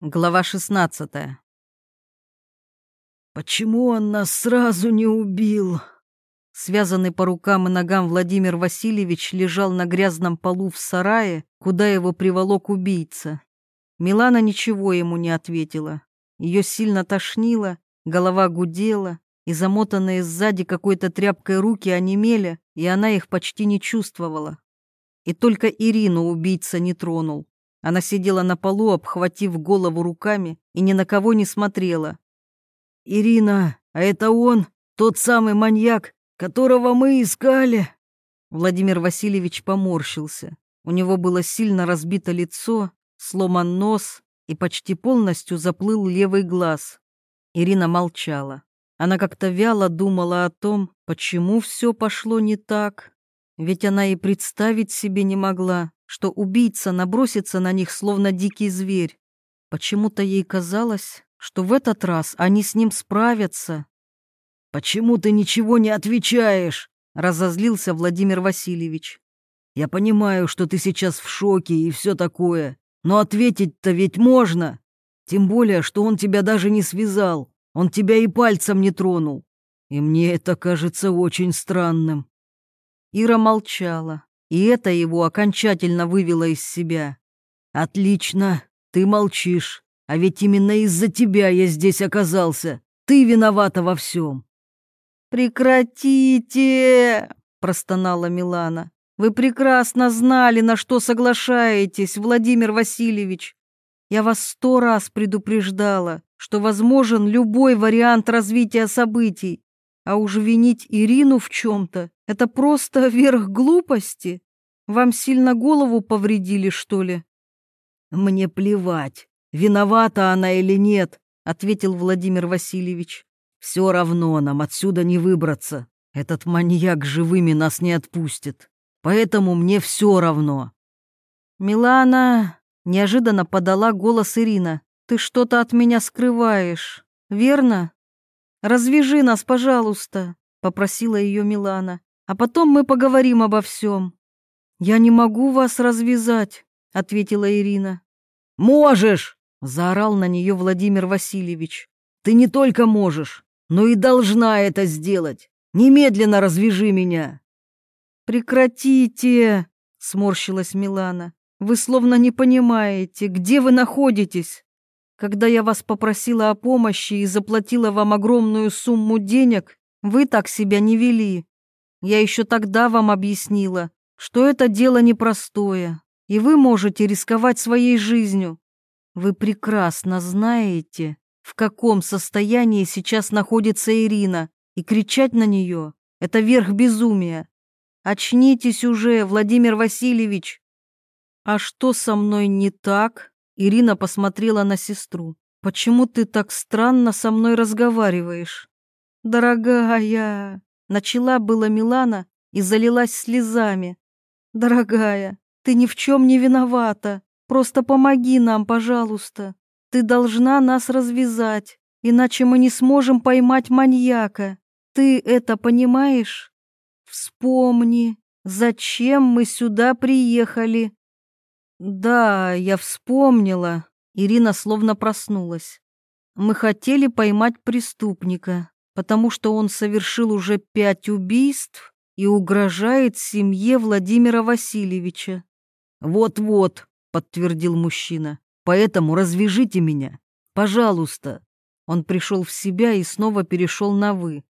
Глава 16. «Почему он нас сразу не убил?» Связанный по рукам и ногам Владимир Васильевич лежал на грязном полу в сарае, куда его приволок убийца. Милана ничего ему не ответила. Ее сильно тошнило, голова гудела, и замотанные сзади какой-то тряпкой руки онемели, и она их почти не чувствовала. И только Ирину убийца не тронул. Она сидела на полу, обхватив голову руками, и ни на кого не смотрела. «Ирина, а это он, тот самый маньяк, которого мы искали?» Владимир Васильевич поморщился. У него было сильно разбито лицо, сломан нос и почти полностью заплыл левый глаз. Ирина молчала. Она как-то вяло думала о том, почему все пошло не так. Ведь она и представить себе не могла, что убийца набросится на них, словно дикий зверь. Почему-то ей казалось, что в этот раз они с ним справятся. «Почему ты ничего не отвечаешь?» — разозлился Владимир Васильевич. «Я понимаю, что ты сейчас в шоке и все такое, но ответить-то ведь можно. Тем более, что он тебя даже не связал, он тебя и пальцем не тронул. И мне это кажется очень странным». Ира молчала, и это его окончательно вывело из себя. «Отлично, ты молчишь, а ведь именно из-за тебя я здесь оказался. Ты виновата во всем». «Прекратите!» — простонала Милана. «Вы прекрасно знали, на что соглашаетесь, Владимир Васильевич. Я вас 100 раз предупреждала, что возможен любой вариант развития событий. А уж винить Ирину в чем-то — это просто верх глупости. Вам сильно голову повредили, что ли?» «Мне плевать, виновата она или нет», — ответил Владимир Васильевич. «Все равно нам отсюда не выбраться. Этот маньяк живыми нас не отпустит. Поэтому мне все равно». «Милана!» — неожиданно подала голос Ирина. «Ты что-то от меня скрываешь, верно? Развяжи нас, пожалуйста», — попросила ее Милана. «А потом мы поговорим обо всем». «Я не могу вас развязать», — ответила Ирина. «Можешь!» — заорал на нее Владимир Васильевич. «Ты не только можешь, но и должна это сделать. Немедленно развяжи меня». «Прекратите!» — сморщилась Милана. «Вы словно не понимаете, где вы находитесь. Когда я вас попросила о помощи и заплатила вам огромную сумму денег, вы так себя не вели. Я еще тогда вам объяснила, что это дело непростое, и вы можете рисковать своей жизнью. Вы прекрасно знаете, в каком состоянии сейчас находится Ирина, и кричать на нее — это верх безумия. Очнитесь уже, Владимир Васильевич!» «А что со мной не так?» Ирина посмотрела на сестру. «Почему ты так странно со мной разговариваешь?» «Дорогая!» — начала была Милана и залилась слезами. «Дорогая, ты ни в чем не виновата. Просто помоги нам, пожалуйста. Ты должна нас развязать, иначе мы не сможем поймать маньяка. Ты это понимаешь? Вспомни, зачем мы сюда приехали». «Да, я вспомнила». Ирина словно проснулась. «Мы хотели поймать преступника, потому что он совершил уже 5 убийств и угрожает семье Владимира Васильевича». «Вот-вот», — подтвердил мужчина, — «поэтому развяжите меня, пожалуйста». Он пришел в себя и снова перешел на «вы».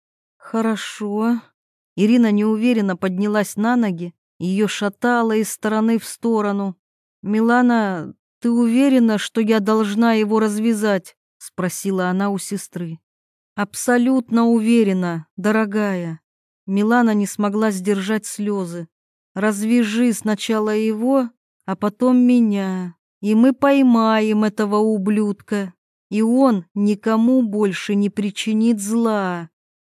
«Хорошо». Ирина неуверенно поднялась на ноги, ее шатало из стороны в сторону. «Милана, ты уверена, что я должна его развязать?» — спросила она у сестры. «Абсолютно уверена, дорогая». Милана не смогла сдержать слезы. «Развяжи сначала его, а потом меня, и мы поймаем этого ублюдка, и он никому больше не причинит зла».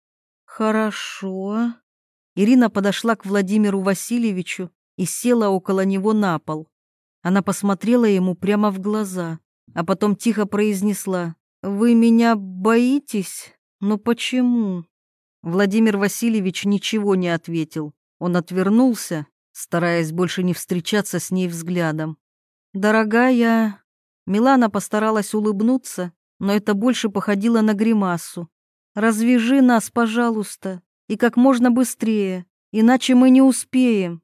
«Хорошо». Ирина подошла к Владимиру Васильевичу и села около него на пол. Она посмотрела ему прямо в глаза, а потом тихо произнесла: «Вы меня боитесь? Но почему?» Владимир Васильевич ничего не ответил. Он отвернулся, стараясь больше не встречаться с ней взглядом. «Дорогая...» Милана постаралась улыбнуться, но это больше походило на гримасу. «Развяжи нас, пожалуйста, и как можно быстрее, иначе мы не успеем».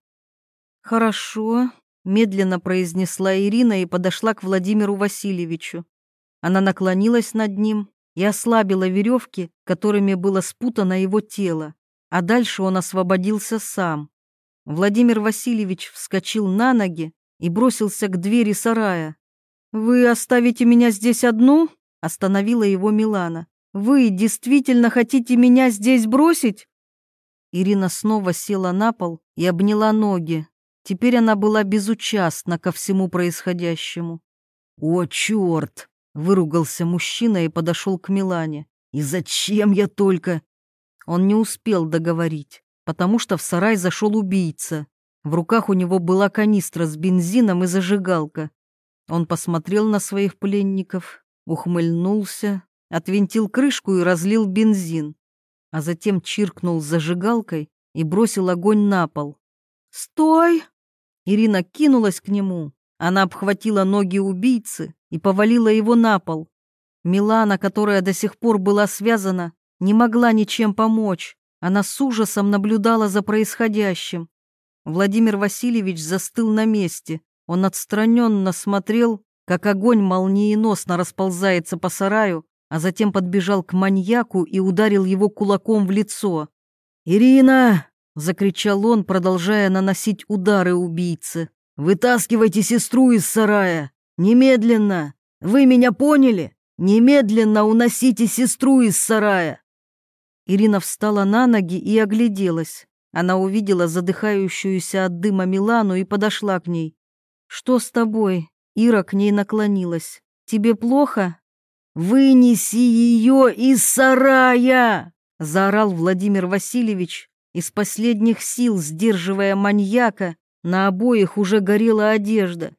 «Хорошо», — медленно произнесла Ирина и подошла к Владимиру Васильевичу. Она наклонилась над ним и ослабила веревки, которыми было спутано его тело, а дальше он освободился сам. Владимир Васильевич вскочил на ноги и бросился к двери сарая. «Вы оставите меня здесь одну?» — остановила его Милана. «Вы действительно хотите меня здесь бросить?» Ирина снова села на пол и обняла ноги. Теперь она была безучастна ко всему происходящему. «О, черт!» — выругался мужчина и подошел к Милане. «И зачем я только...» Он не успел договорить, потому что в сарай зашел убийца. В руках у него была канистра с бензином и зажигалка. Он посмотрел на своих пленников, ухмыльнулся, отвинтил крышку и разлил бензин, а затем чиркнул зажигалкой и бросил огонь на пол. «Стой!» Ирина кинулась к нему. Она обхватила ноги убийцы и повалила его на пол. Милана, которая до сих пор была связана, не могла ничем помочь. Она с ужасом наблюдала за происходящим. Владимир Васильевич застыл на месте. Он отстраненно смотрел, как огонь молниеносно расползается по сараю, а затем подбежал к маньяку и ударил его кулаком в лицо. «Ирина!» — закричал он, продолжая наносить удары убийце. «Вытаскивайте сестру из сарая! Немедленно! Вы меня поняли? Немедленно уносите сестру из сарая!» Ирина встала на ноги и огляделась. Она увидела задыхающуюся от дыма Милану и подошла к ней. «Что с тобой?» Ира к ней наклонилась. «Тебе плохо?» «Вынеси ее из сарая!» — заорал Владимир Васильевич, из последних сил сдерживая маньяка. На обоих уже горела одежда.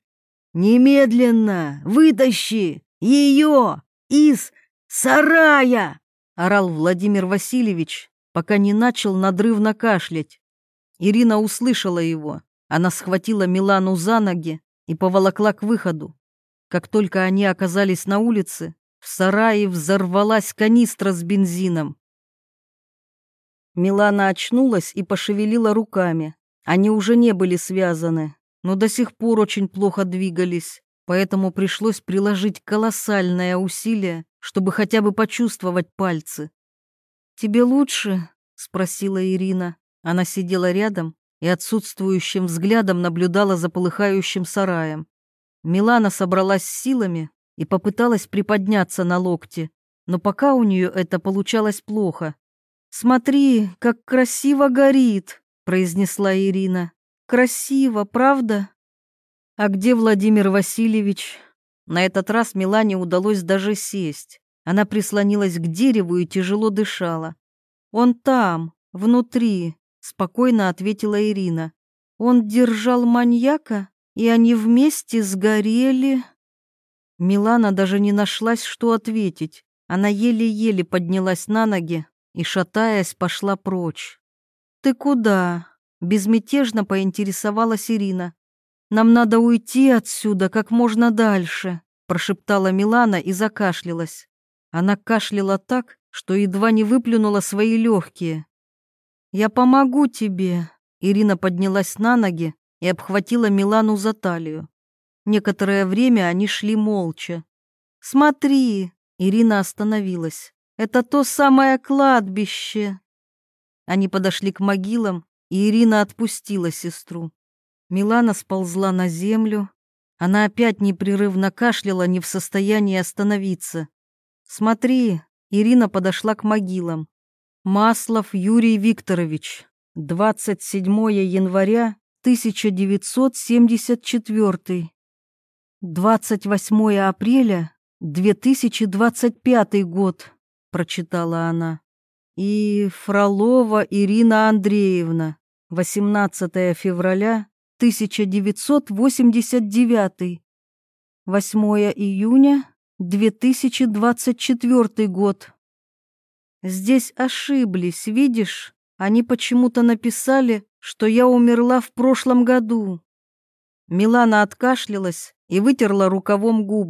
«Немедленно вытащи ее из сарая!» — орал Владимир Васильевич, пока не начал надрывно кашлять. Ирина услышала его. Она схватила Милану за ноги и поволокла к выходу. Как только они оказались на улице, в сарае взорвалась канистра с бензином. Милана очнулась и пошевелила руками. Они уже не были связаны, но до сих пор очень плохо двигались, поэтому пришлось приложить колоссальное усилие, чтобы хотя бы почувствовать пальцы. «Тебе лучше?» — спросила Ирина. Она сидела рядом и отсутствующим взглядом наблюдала за полыхающим сараем. Милана собралась с силами и попыталась приподняться на локте, но пока у нее это получалось плохо. «Смотри, как красиво горит!» — произнесла Ирина. «Красиво, правда?» «А где Владимир Васильевич?» На этот раз Милане удалось даже сесть. Она прислонилась к дереву и тяжело дышала. «Он там, внутри», — спокойно ответила Ирина. «Он держал маньяка, и они вместе сгорели». Милана даже не нашлась, что ответить. Она еле-еле поднялась на ноги и, шатаясь, пошла прочь. «Ты куда?» — безмятежно поинтересовалась Ирина. «Нам надо уйти отсюда как можно дальше», — прошептала Милана и закашлялась. Она кашляла так, что едва не выплюнула свои легкие. «Я помогу тебе», — Ирина поднялась на ноги и обхватила Милану за талию. Некоторое время они шли молча. «Смотри», — Ирина остановилась, — «это то самое кладбище». Они подошли к могилам, и Ирина отпустила сестру. Милана сползла на землю. Она опять непрерывно кашляла, не в состоянии остановиться. «Смотри», — Ирина подошла к могилам. «Маслов Юрий Викторович, 27 января 1974, 28 апреля 2025 год», — прочитала она. «И Фролова Ирина Андреевна, 18 февраля 1989, 8 июня 2024 год. Здесь ошиблись, видишь? Они почему-то написали, что я умерла в прошлом году». Милана откашлялась и вытерла рукавом губы.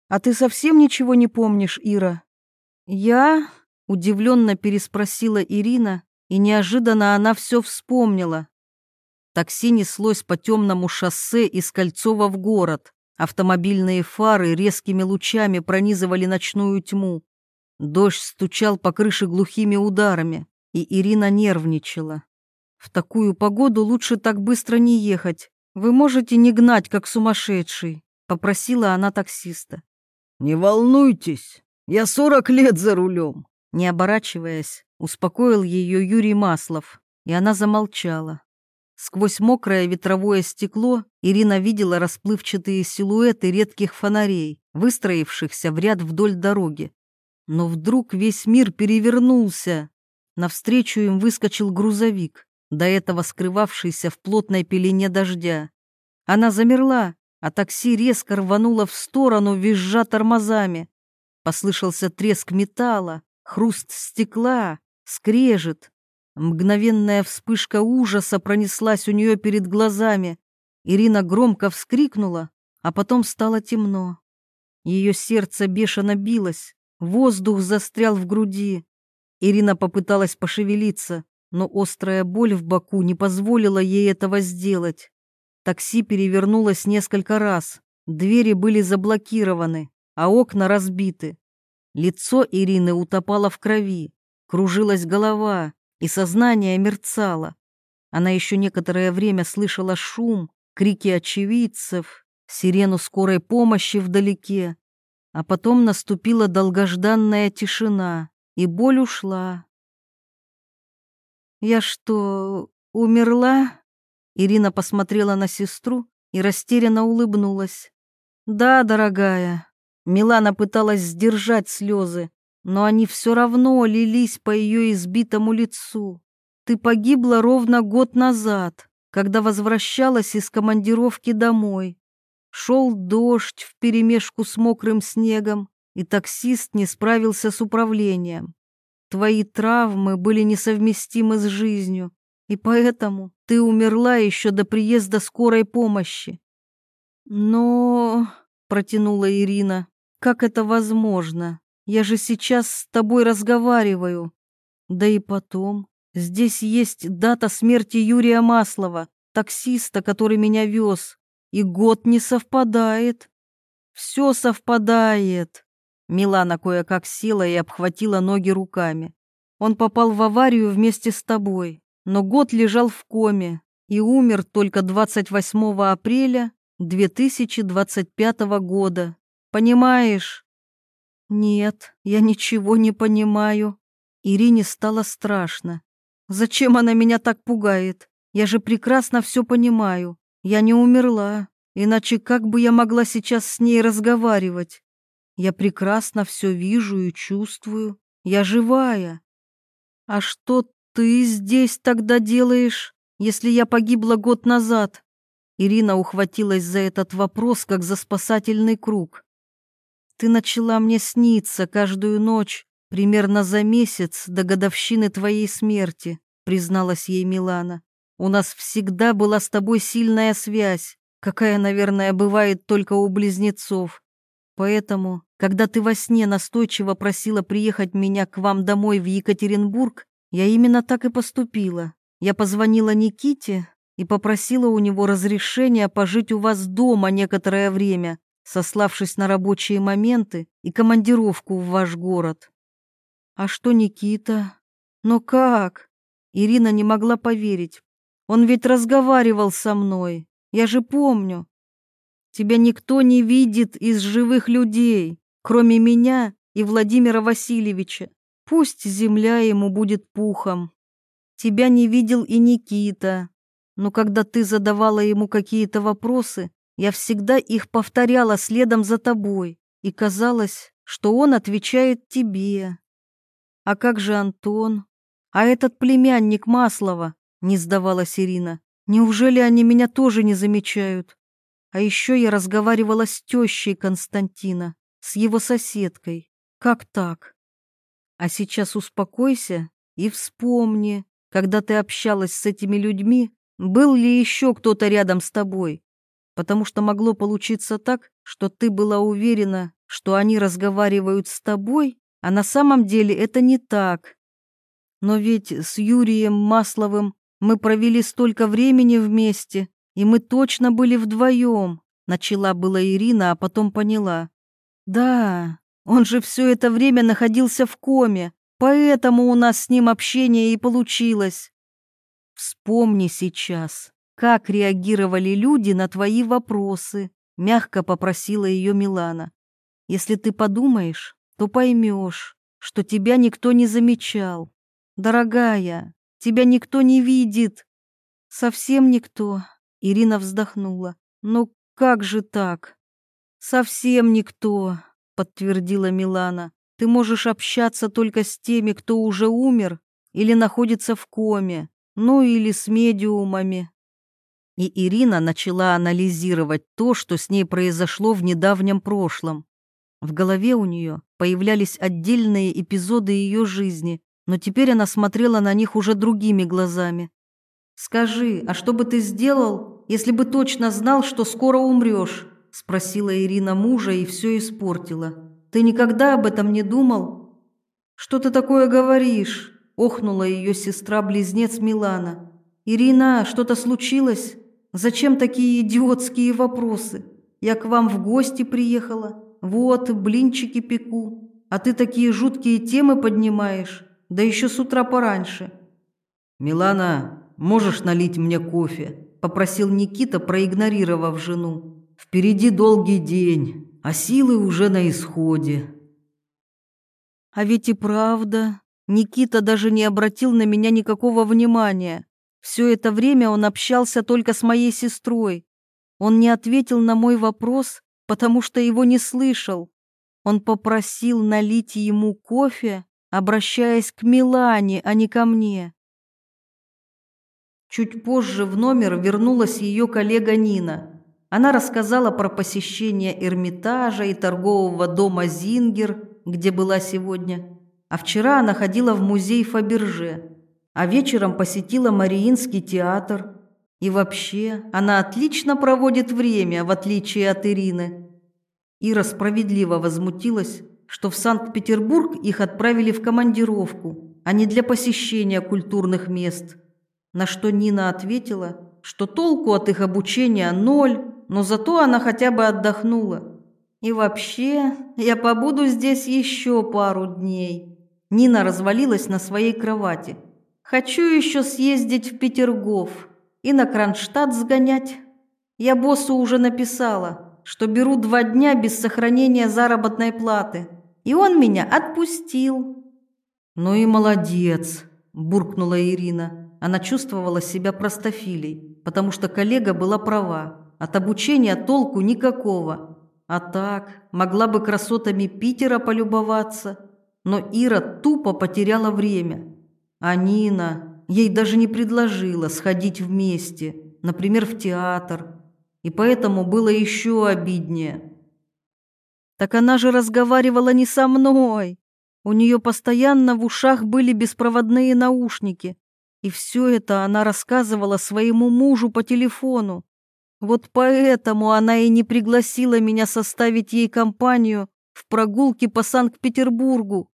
А ты совсем ничего не помнишь, Ира? Я удивленно переспросила Ирина, и неожиданно она все вспомнила. Такси неслось по темному шоссе из Кольцова в город. Автомобильные фары резкими лучами пронизывали ночную тьму. Дождь стучал по крыше глухими ударами, и Ирина нервничала. «В такую погоду лучше так быстро не ехать. Вы можете не гнать, как сумасшедший», — попросила она таксиста. «Не волнуйтесь, я 40 лет за рулем». Не оборачиваясь, успокоил ее Юрий Маслов, и она замолчала. Сквозь мокрое ветровое стекло Ирина видела расплывчатые силуэты редких фонарей, выстроившихся в ряд вдоль дороги. Но вдруг весь мир перевернулся. Навстречу им выскочил грузовик, до этого скрывавшийся в плотной пелене дождя. Она замерла, а такси резко рвануло в сторону, визжа тормозами. Послышался треск металла, хруст стекла, скрежет. Мгновенная вспышка ужаса пронеслась у нее перед глазами. Ирина громко вскрикнула, а потом стало темно. Ее сердце бешено билось, воздух застрял в груди. Ирина попыталась пошевелиться, но острая боль в боку не позволила ей этого сделать. Такси перевернулось несколько раз, двери были заблокированы, а окна разбиты. Лицо Ирины утопало в крови, кружилась голова, и сознание мерцало. Она еще некоторое время слышала шум, крики очевидцев, сирену скорой помощи вдалеке, а потом наступила долгожданная тишина, и боль ушла. «Я что, умерла?» Ирина посмотрела на сестру и растерянно улыбнулась. «Да, дорогая». Милана пыталась сдержать слезы, но они все равно лились по ее избитому лицу. «Ты погибла ровно год назад, когда возвращалась из командировки домой. Шел дождь вперемешку с мокрым снегом, и таксист не справился с управлением. Твои травмы были несовместимы с жизнью, и поэтому ты умерла еще до приезда скорой помощи». «Но...» — протянула Ирина. «Как это возможно? Я же сейчас с тобой разговариваю. Да и потом, здесь есть дата смерти Юрия Маслова, таксиста, который меня вез, и год не совпадает». «Все совпадает». Милана кое-как села и обхватила ноги руками. «Он попал в аварию вместе с тобой, но год лежал в коме и умер только 28 апреля 2025 года. Понимаешь?» «Нет, я ничего не понимаю». Ирине стало страшно. «Зачем она меня так пугает? Я же прекрасно все понимаю. Я не умерла, иначе как бы я могла сейчас с ней разговаривать? Я прекрасно все вижу и чувствую. Я живая. А что ты здесь тогда делаешь, если я погибла год назад?» Ирина ухватилась за этот вопрос, как за спасательный круг. «Ты начала мне сниться каждую ночь, примерно за месяц до годовщины твоей смерти», призналась ей Милана. «У нас всегда была с тобой сильная связь, какая, наверное, бывает только у близнецов. Поэтому, когда ты во сне настойчиво просила приехать меня к вам домой в Екатеринбург, я именно так и поступила. Я позвонила Никите и попросила у него разрешения пожить у вас дома некоторое время, сославшись на рабочие моменты и командировку в ваш город». «А что Никита? Но как?» Ирина не могла поверить. «Он ведь разговаривал со мной, я же помню. Тебя никто не видит из живых людей, кроме меня и Владимира Васильевича. Пусть земля ему будет пухом. Тебя не видел и Никита. Но когда ты задавала ему какие-то вопросы, я всегда их повторяла следом за тобой, и казалось, что он отвечает тебе. А как же Антон? А этот племянник Маслова?» Не сдавалась Ирина. «Неужели они меня тоже не замечают? А еще я разговаривала с тещей Константина, с его соседкой. Как так? А сейчас успокойся и вспомни, когда ты общалась с этими людьми, был ли еще кто-то рядом с тобой? Потому что могло получиться так, что ты была уверена, что они разговаривают с тобой, а на самом деле это не так. Но ведь с Юрием Масловым мы провели столько времени вместе, и мы точно были вдвоем. Начала была Ирина, а потом поняла. Да, он же все это время находился в коме, поэтому у нас с ним общение и получилось. Вспомни сейчас, как реагировали люди на твои вопросы, мягко попросила ее Милана. Если ты подумаешь, то поймешь, что тебя никто не замечал. Дорогая, тебя никто не видит. Совсем никто. Ирина вздохнула. Ну как же так? Совсем никто, подтвердила Милана. Ты можешь общаться только с теми, кто уже умер или находится в коме, ну или с медиумами. И Ирина начала анализировать то, что с ней произошло в недавнем прошлом. В голове у нее появлялись отдельные эпизоды ее жизни, но теперь она смотрела на них уже другими глазами. «Скажи, а что бы ты сделал, если бы точно знал, что скоро умрешь?» — спросила Ирина мужа и все испортила. «Ты никогда об этом не думал?» «Что ты такое говоришь?» — охнула ее сестра-близнец Милана. «Ирина, что-то случилось? Зачем такие идиотские вопросы? Я к вам в гости приехала. Вот, блинчики пеку. А ты такие жуткие темы поднимаешь, да еще с утра пораньше». «Милана, можешь налить мне кофе?» – попросил Никита, проигнорировав жену. «Впереди долгий день, а силы уже на исходе». А ведь и правда, Никита даже не обратил на меня никакого внимания. Все это время он общался только с моей сестрой. Он не ответил на мой вопрос, потому что его не слышал. Он попросил налить ему кофе, обращаясь к Милане, а не ко мне. Чуть позже в номер вернулась ее коллега Нина. Она рассказала про посещение Эрмитажа и торгового дома «Зингер», где была сегодня. А вчера она ходила в музей Фаберже, а вечером посетила Мариинский театр. И вообще, она отлично проводит время, в отличие от Ирины. Ира справедливо возмутилась, что в Санкт-Петербург их отправили в командировку, а не для посещения культурных мест. На что Нина ответила, что толку от их обучения ноль, но зато она хотя бы отдохнула. И вообще, я побуду здесь еще пару дней. Нина развалилась на своей кровати. Хочу еще съездить в Петергоф и на Кронштадт сгонять. Я боссу уже написала, что беру 2 дня без сохранения заработной платы. И он меня отпустил. «Ну и молодец», – буркнула Ирина. Она чувствовала себя простофилей, потому что коллега была права. От обучения толку никакого. А так, могла бы красотами Питера полюбоваться. Но Ира тупо потеряла время. А Нина ей даже не предложила сходить вместе, например, в театр. И поэтому было еще обиднее. Так она же разговаривала не со мной. У нее постоянно в ушах были беспроводные наушники. И все это она рассказывала своему мужу по телефону. Вот поэтому она и не пригласила меня составить ей компанию в прогулке по Санкт-Петербургу.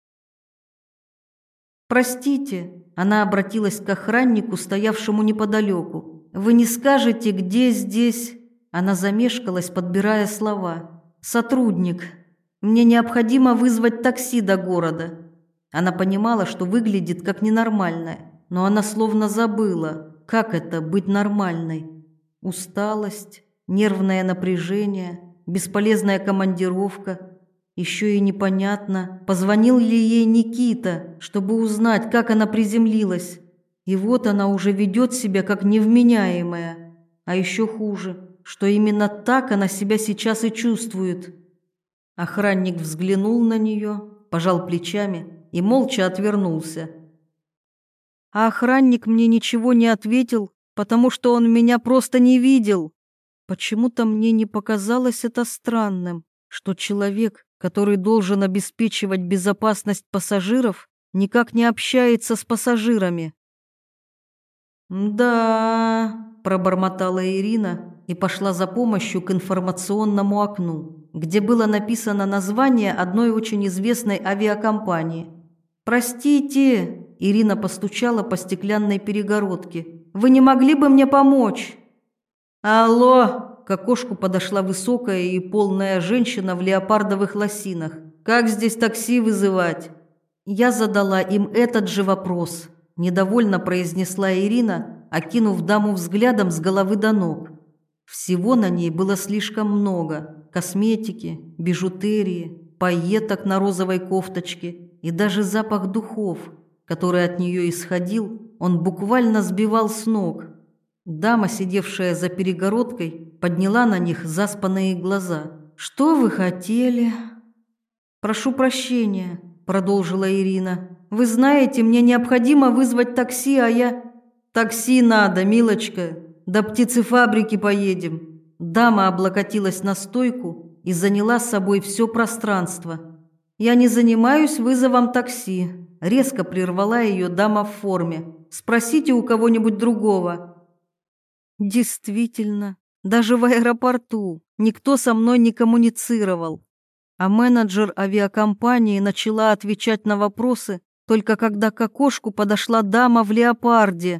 «Простите», — она обратилась к охраннику, стоявшему неподалеку. «Вы не скажете, где здесь?» Она замешкалась, подбирая слова. «Сотрудник. Мне необходимо вызвать такси до города». Она понимала, что выглядит как ненормальная. Но она словно забыла, как это быть нормальной. Усталость, нервное напряжение, бесполезная командировка. Еще и непонятно, позвонил ли ей Никита, чтобы узнать, как она приземлилась. И вот она уже ведет себя как невменяемая. А еще хуже, что именно так она себя сейчас и чувствует. Охранник взглянул на нее, пожал плечами и молча отвернулся. А охранник мне ничего не ответил, потому что он меня просто не видел. Почему-то мне не показалось это странным, что человек, который должен обеспечивать безопасность пассажиров, никак не общается с пассажирами. «Да», – пробормотала Ирина и пошла за помощью к информационному окну, где было написано название одной очень известной авиакомпании. «Простите», – Ирина постучала по стеклянной перегородке, – «вы не могли бы мне помочь?» «Алло!» – к окошку подошла высокая и полная женщина в леопардовых лосинах. «Как здесь такси вызывать?» Я задала им этот же вопрос, недовольно произнесла Ирина, окинув даму взглядом с головы до ног. Всего на ней было слишком много: косметики, бижутерии, пайеток на розовой кофточке и даже запах духов, который от нее исходил, он буквально сбивал с ног. Дама, сидевшая за перегородкой, подняла на них заспанные глаза. «Что вы хотели?» «Прошу прощения», – продолжила Ирина. «Вы знаете, мне необходимо вызвать такси, а я...» «Такси надо, милочка, до птицефабрики поедем». Дама облокотилась на стойку и заняла с собой все пространство. «Я не занимаюсь вызовом такси», – резко прервала ее дама в форме. «Спросите у кого-нибудь другого». Действительно, даже в аэропорту никто со мной не коммуницировал. А менеджер авиакомпании начала отвечать на вопросы, только когда к окошку подошла дама в леопарде.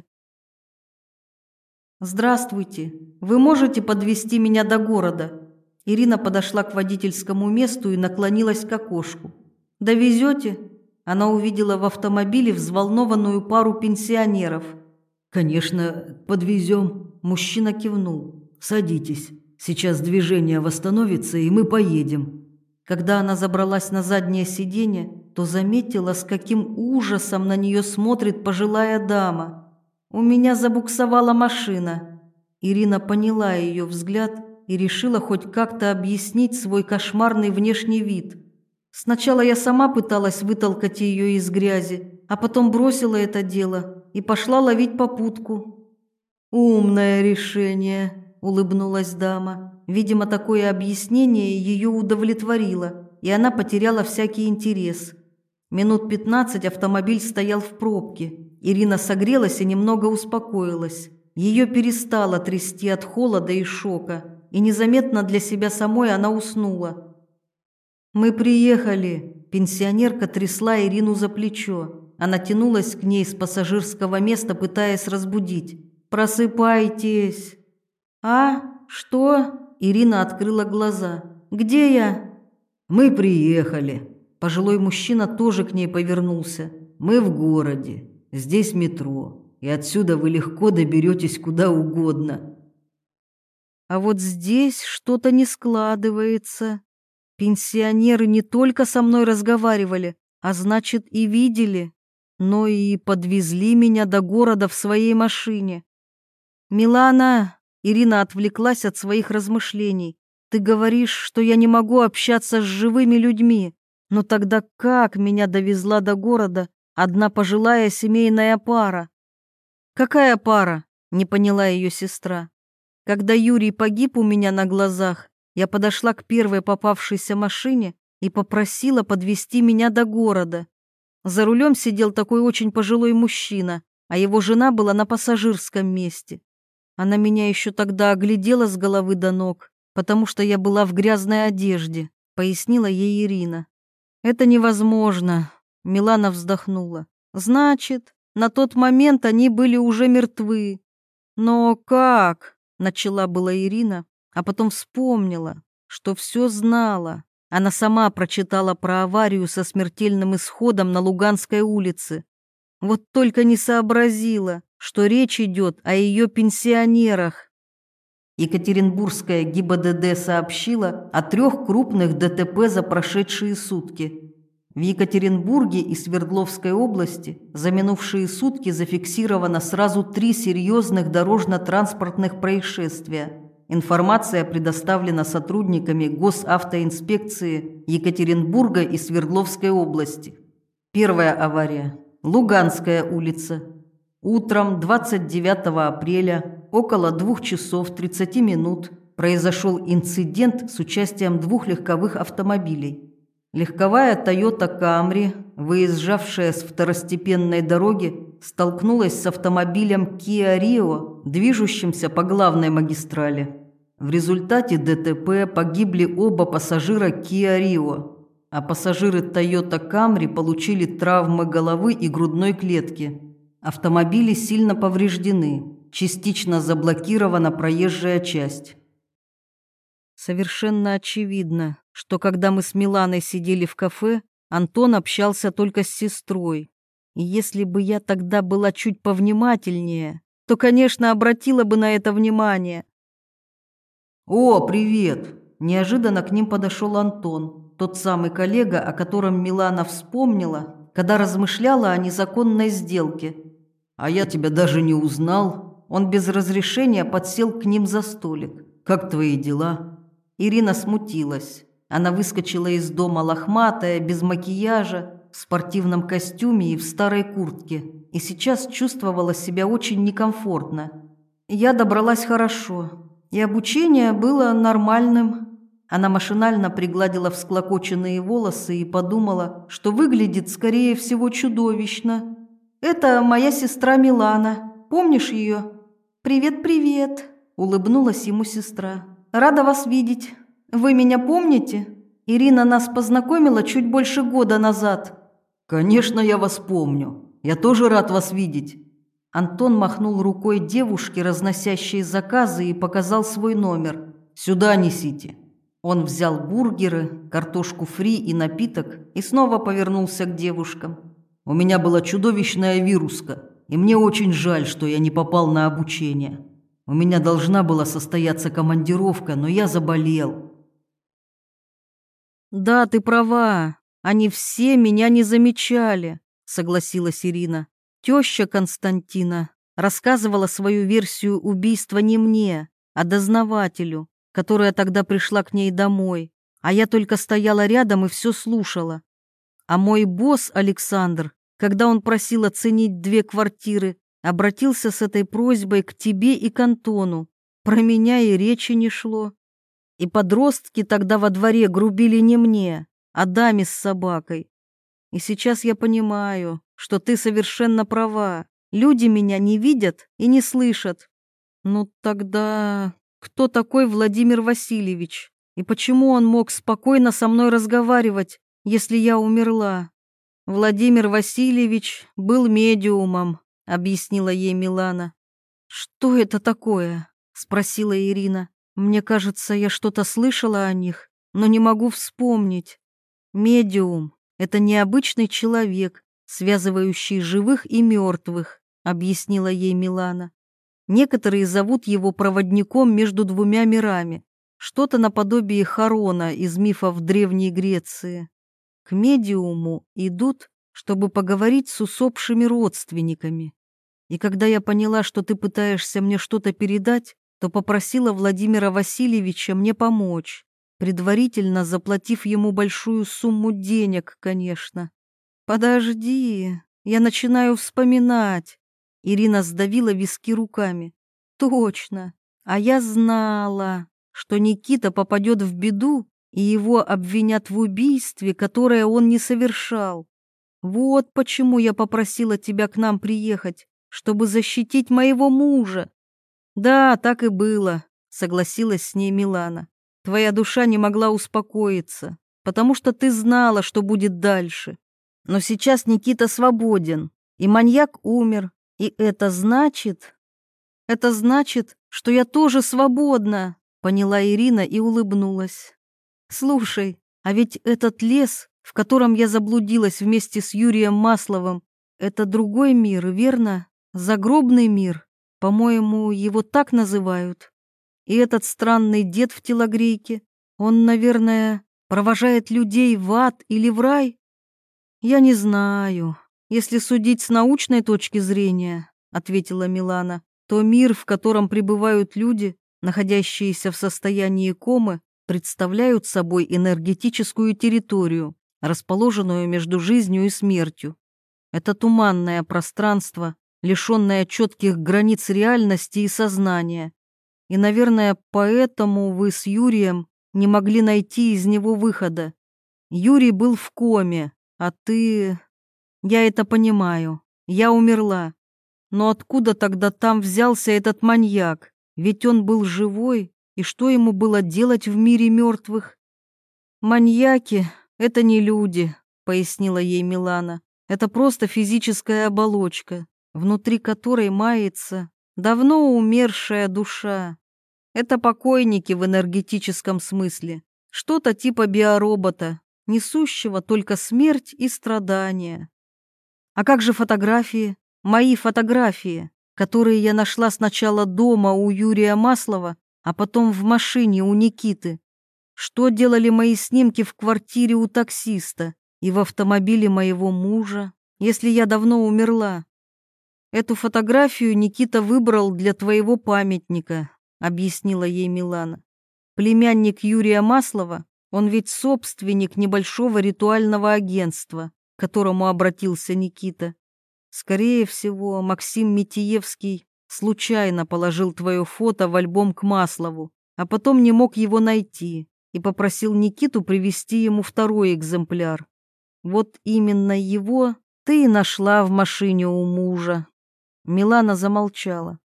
«Здравствуйте, вы можете подвезти меня до города?» Ирина подошла к водительскому месту и наклонилась к окошку. «Довезете?» Она увидела в автомобиле взволнованную пару пенсионеров. «Конечно, подвезем». Мужчина кивнул. «Садитесь, сейчас движение восстановится, и мы поедем». Когда она забралась на заднее сиденье, то заметила, с каким ужасом на нее смотрит пожилая дама. «У меня забуксовала машина». Ирина поняла ее взгляд и решила хоть как-то объяснить свой кошмарный внешний вид. «Сначала я сама пыталась вытолкать ее из грязи, а потом бросила это дело и пошла ловить попутку». «Умное решение», – улыбнулась дама. Видимо, такое объяснение ее удовлетворило, и она потеряла всякий интерес. Минут 15 автомобиль стоял в пробке. Ирина согрелась и немного успокоилась. Ее перестало трясти от холода и шока, и незаметно для себя самой она уснула. «Мы приехали», – пенсионерка трясла Ирину за плечо. Она тянулась к ней с пассажирского места, пытаясь разбудить. «Просыпайтесь!» «А? Что?» Ирина открыла глаза. «Где я?» «Мы приехали». Пожилой мужчина тоже к ней повернулся. «Мы в городе. Здесь метро. И отсюда вы легко доберетесь куда угодно». А вот здесь что-то не складывается. Пенсионеры не только со мной разговаривали, а значит и видели, но и подвезли меня до города в своей машине. «Милана!» – Ирина отвлеклась от своих размышлений. «Ты говоришь, что я не могу общаться с живыми людьми, но тогда как меня довезла до города одна пожилая семейная пара?» «Какая пара?» – не поняла ее сестра. «Когда Юрий погиб у меня на глазах, я подошла к первой попавшейся машине и попросила подвезти меня до города. За рулем сидел такой очень пожилой мужчина, а его жена была на пассажирском месте. Она меня еще тогда оглядела с головы до ног, потому что я была в грязной одежде», — пояснила ей Ирина. «Это невозможно», — Милана вздохнула. «Значит, на тот момент они были уже мертвы». «Но как?» — начала была Ирина, а потом вспомнила, что все знала. Она сама прочитала про аварию со смертельным исходом на Луганской улице. Вот только не сообразила, что речь идет о ее пенсионерах. Екатеринбургская ГИБДД сообщила о 3 крупных ДТП за прошедшие сутки. В Екатеринбурге и Свердловской области за минувшие сутки зафиксировано сразу 3 серьезных дорожно-транспортных происшествия. Информация предоставлена сотрудниками Госавтоинспекции Екатеринбурга и Свердловской области. Первая авария. Луганская улица. Утром 29 апреля около 2 часов 30 минут произошел инцидент с участием 2 легковых автомобилей. Легковая Toyota Camry, выезжавшая с второстепенной дороги, столкнулась с автомобилем Kia Rio, движущимся по главной магистрали. В результате ДТП погибли оба пассажира Kia Rio, а пассажиры Toyota Camry получили травмы головы и грудной клетки. Автомобили сильно повреждены, частично заблокирована проезжая часть. Совершенно очевидно, что когда мы с Миланой сидели в кафе, Антон общался только с сестрой. И если бы я тогда была чуть повнимательнее, то, конечно, обратила бы на это внимание. «О, привет!» Неожиданно к ним подошел Антон, тот самый коллега, о котором Милана вспомнила, когда размышляла о незаконной сделке. «А я тебя даже не узнал». Он без разрешения подсел к ним за столик. «Как твои дела?» Ирина смутилась. Она выскочила из дома лохматая, без макияжа, в спортивном костюме и в старой куртке, и сейчас чувствовала себя очень некомфортно. «Я добралась хорошо, и обучение было нормальным». Она машинально пригладила всклокоченные волосы и подумала, что выглядит, скорее всего, чудовищно. «Это моя сестра Милана. Помнишь ее?» «Привет, привет», — улыбнулась ему сестра. «Рада вас видеть. Вы меня помните? Ирина нас познакомила чуть больше года назад». «Конечно, я вас помню. Я тоже рад вас видеть». Антон махнул рукой девушке, разносящей заказы, и показал свой номер. «Сюда несите». Он взял бургеры, картошку фри и напиток и снова повернулся к девушкам. «У меня была чудовищная вируска, и мне очень жаль, что я не попал на обучение. У меня должна была состояться командировка, но я заболел». «Да, ты права. Они все меня не замечали», — согласилась Ирина. «Теща Константина рассказывала свою версию убийства не мне, а дознавателю, которая тогда пришла к ней домой, а я только стояла рядом и все слушала. А мой босс Александр, когда он просил оценить 2 квартиры, обратился с этой просьбой к тебе и к Антону. Про меня и речи не шло. И подростки тогда во дворе грубили не мне, а даме с собакой. И сейчас я понимаю, что ты совершенно права. Люди меня не видят и не слышат. Ну тогда кто такой Владимир Васильевич? И почему он мог спокойно со мной разговаривать, если я умерла?» «Владимир Васильевич был медиумом», — объяснила ей Милана. «Что это такое?» — спросила Ирина. «Мне кажется, я что-то слышала о них, но не могу вспомнить». «Медиум — это необычный человек, связывающий живых и мертвых», — объяснила ей Милана. «Некоторые зовут его проводником между 2 мирами, что-то наподобие Харона из мифов Древней Греции. К медиуму идут, чтобы поговорить с усопшими родственниками. И когда я поняла, что ты пытаешься мне что-то передать, то попросила Владимира Васильевича мне помочь, предварительно заплатив ему большую сумму денег, конечно. Подожди, я начинаю вспоминать». Ирина сдавила виски руками. «Точно, а я знала, что Никита попадет в беду, и его обвинят в убийстве, которое он не совершал. Вот почему я попросила тебя к нам приехать, чтобы защитить моего мужа». «Да, так и было», — согласилась с ней Милана. «Твоя душа не могла успокоиться, потому что ты знала, что будет дальше. Но сейчас Никита свободен, и маньяк умер, и это значит...» «Это значит, что я тоже свободна», — поняла Ирина и улыбнулась. «Слушай, а ведь этот лес, в котором я заблудилась вместе с Юрием Масловым, это другой мир, верно? Загробный мир. По-моему, его так называют. И этот странный дед в телогрейке, он, наверное, провожает людей в ад или в рай? Я не знаю. Если судить с научной точки зрения, ответила Милана, то мир, в котором пребывают люди, находящиеся в состоянии комы, представляют собой энергетическую территорию, расположенную между жизнью и смертью. Это туманное пространство, лишенное четких границ реальности и сознания. И, наверное, поэтому вы с Юрием не могли найти из него выхода. Юрий был в коме, а ты... Я это понимаю. Я умерла. Но откуда тогда там взялся этот маньяк? Ведь он был живой. И что ему было делать в мире мертвых? «Маньяки — это не люди», — пояснила ей Милана. «Это просто физическая оболочка, внутри которой мается давно умершая душа. Это покойники в энергетическом смысле, что-то типа биоробота, несущего только смерть и страдания». «А как же фотографии? Мои фотографии, которые я нашла сначала дома у Юрия Маслова, а потом в машине у Никиты? Что делали мои снимки в квартире у таксиста и в автомобиле моего мужа, если я давно умерла? Эту фотографию Никита выбрал для твоего памятника», — объяснила ей Милана. «Племянник Юрия Маслова, он ведь собственник небольшого ритуального агентства, к которому обратился Никита. Скорее всего, Максим Митиевский случайно положил твое фото в альбом к Маслову, а потом не мог его найти и попросил Никиту привезти ему второй экземпляр. Вот именно его ты и нашла в машине у мужа». Милана замолчала.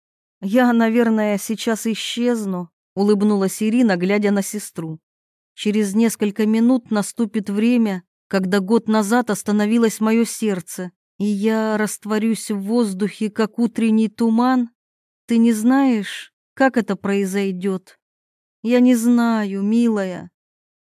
«Я, наверное, сейчас исчезну», — улыбнулась Ирина, глядя на сестру. «Через несколько минут наступит время, когда год назад остановилось мое сердце, и я растворюсь в воздухе, как утренний туман. Ты не знаешь, как это произойдет?» «Я не знаю, милая.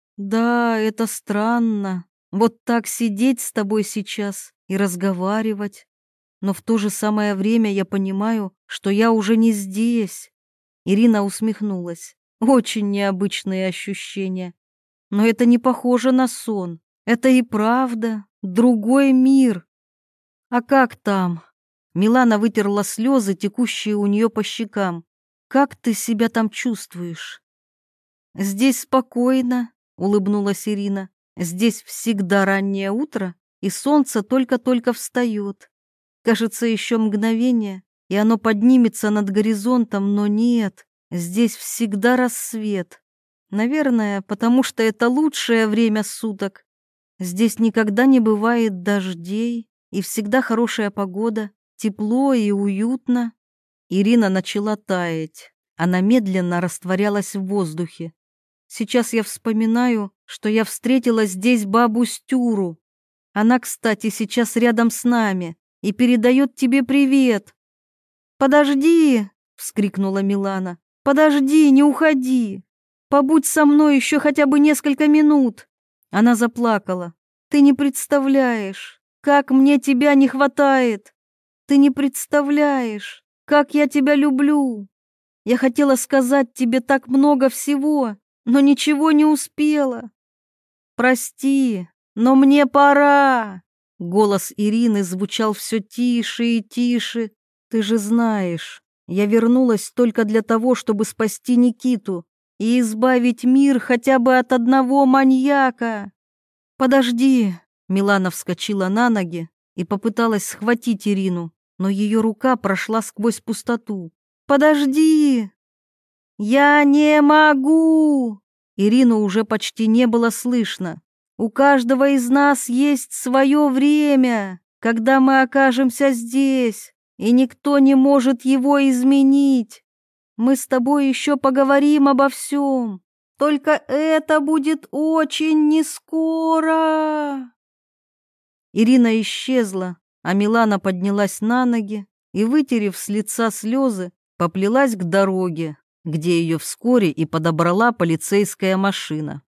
Да, это странно, вот так сидеть с тобой сейчас и разговаривать. Но в то же самое время я понимаю, что я уже не здесь». Ирина усмехнулась. «Очень необычные ощущения. Но это не похоже на сон. Это и правда другой мир». «А как там?» Милана вытерла слезы, текущие у нее по щекам. «Как ты себя там чувствуешь?» «Здесь спокойно», — улыбнулась Ирина. «Здесь всегда раннее утро, и солнце только-только встает. Кажется, еще мгновение, и оно поднимется над горизонтом, но нет, здесь всегда рассвет. Наверное, потому что это лучшее время суток. Здесь никогда не бывает дождей, и всегда хорошая погода, тепло и уютно». Ирина начала таять. Она медленно растворялась в воздухе. «Сейчас я вспоминаю, что я встретила здесь бабу Стюру. Она, кстати, сейчас рядом с нами и передает тебе привет». «Подожди!» — вскрикнула Милана. «Подожди, не уходи! Побудь со мной еще хотя бы несколько минут!» Она заплакала. «Ты не представляешь, как мне тебя не хватает! Ты не представляешь, как я тебя люблю! Я хотела сказать тебе так много всего, но ничего не успела. Прости, но мне пора!» Голос Ирины звучал все тише и тише. «Ты же знаешь, я вернулась только для того, чтобы спасти Никиту и избавить мир хотя бы от одного маньяка». «Подожди!» Милана вскочила на ноги и попыталась схватить Ирину, но ее рука прошла сквозь пустоту. «Подожди!» «Я не могу!» Ирину уже почти не было слышно. «У каждого из нас есть свое время, когда мы окажемся здесь, и никто не может его изменить. Мы с тобой еще поговорим обо всем, только это будет очень нескоро». Ирина исчезла, а Милана поднялась на ноги и, вытерев с лица слезы, поплелась к дороге, где ее вскоре и подобрала полицейская машина.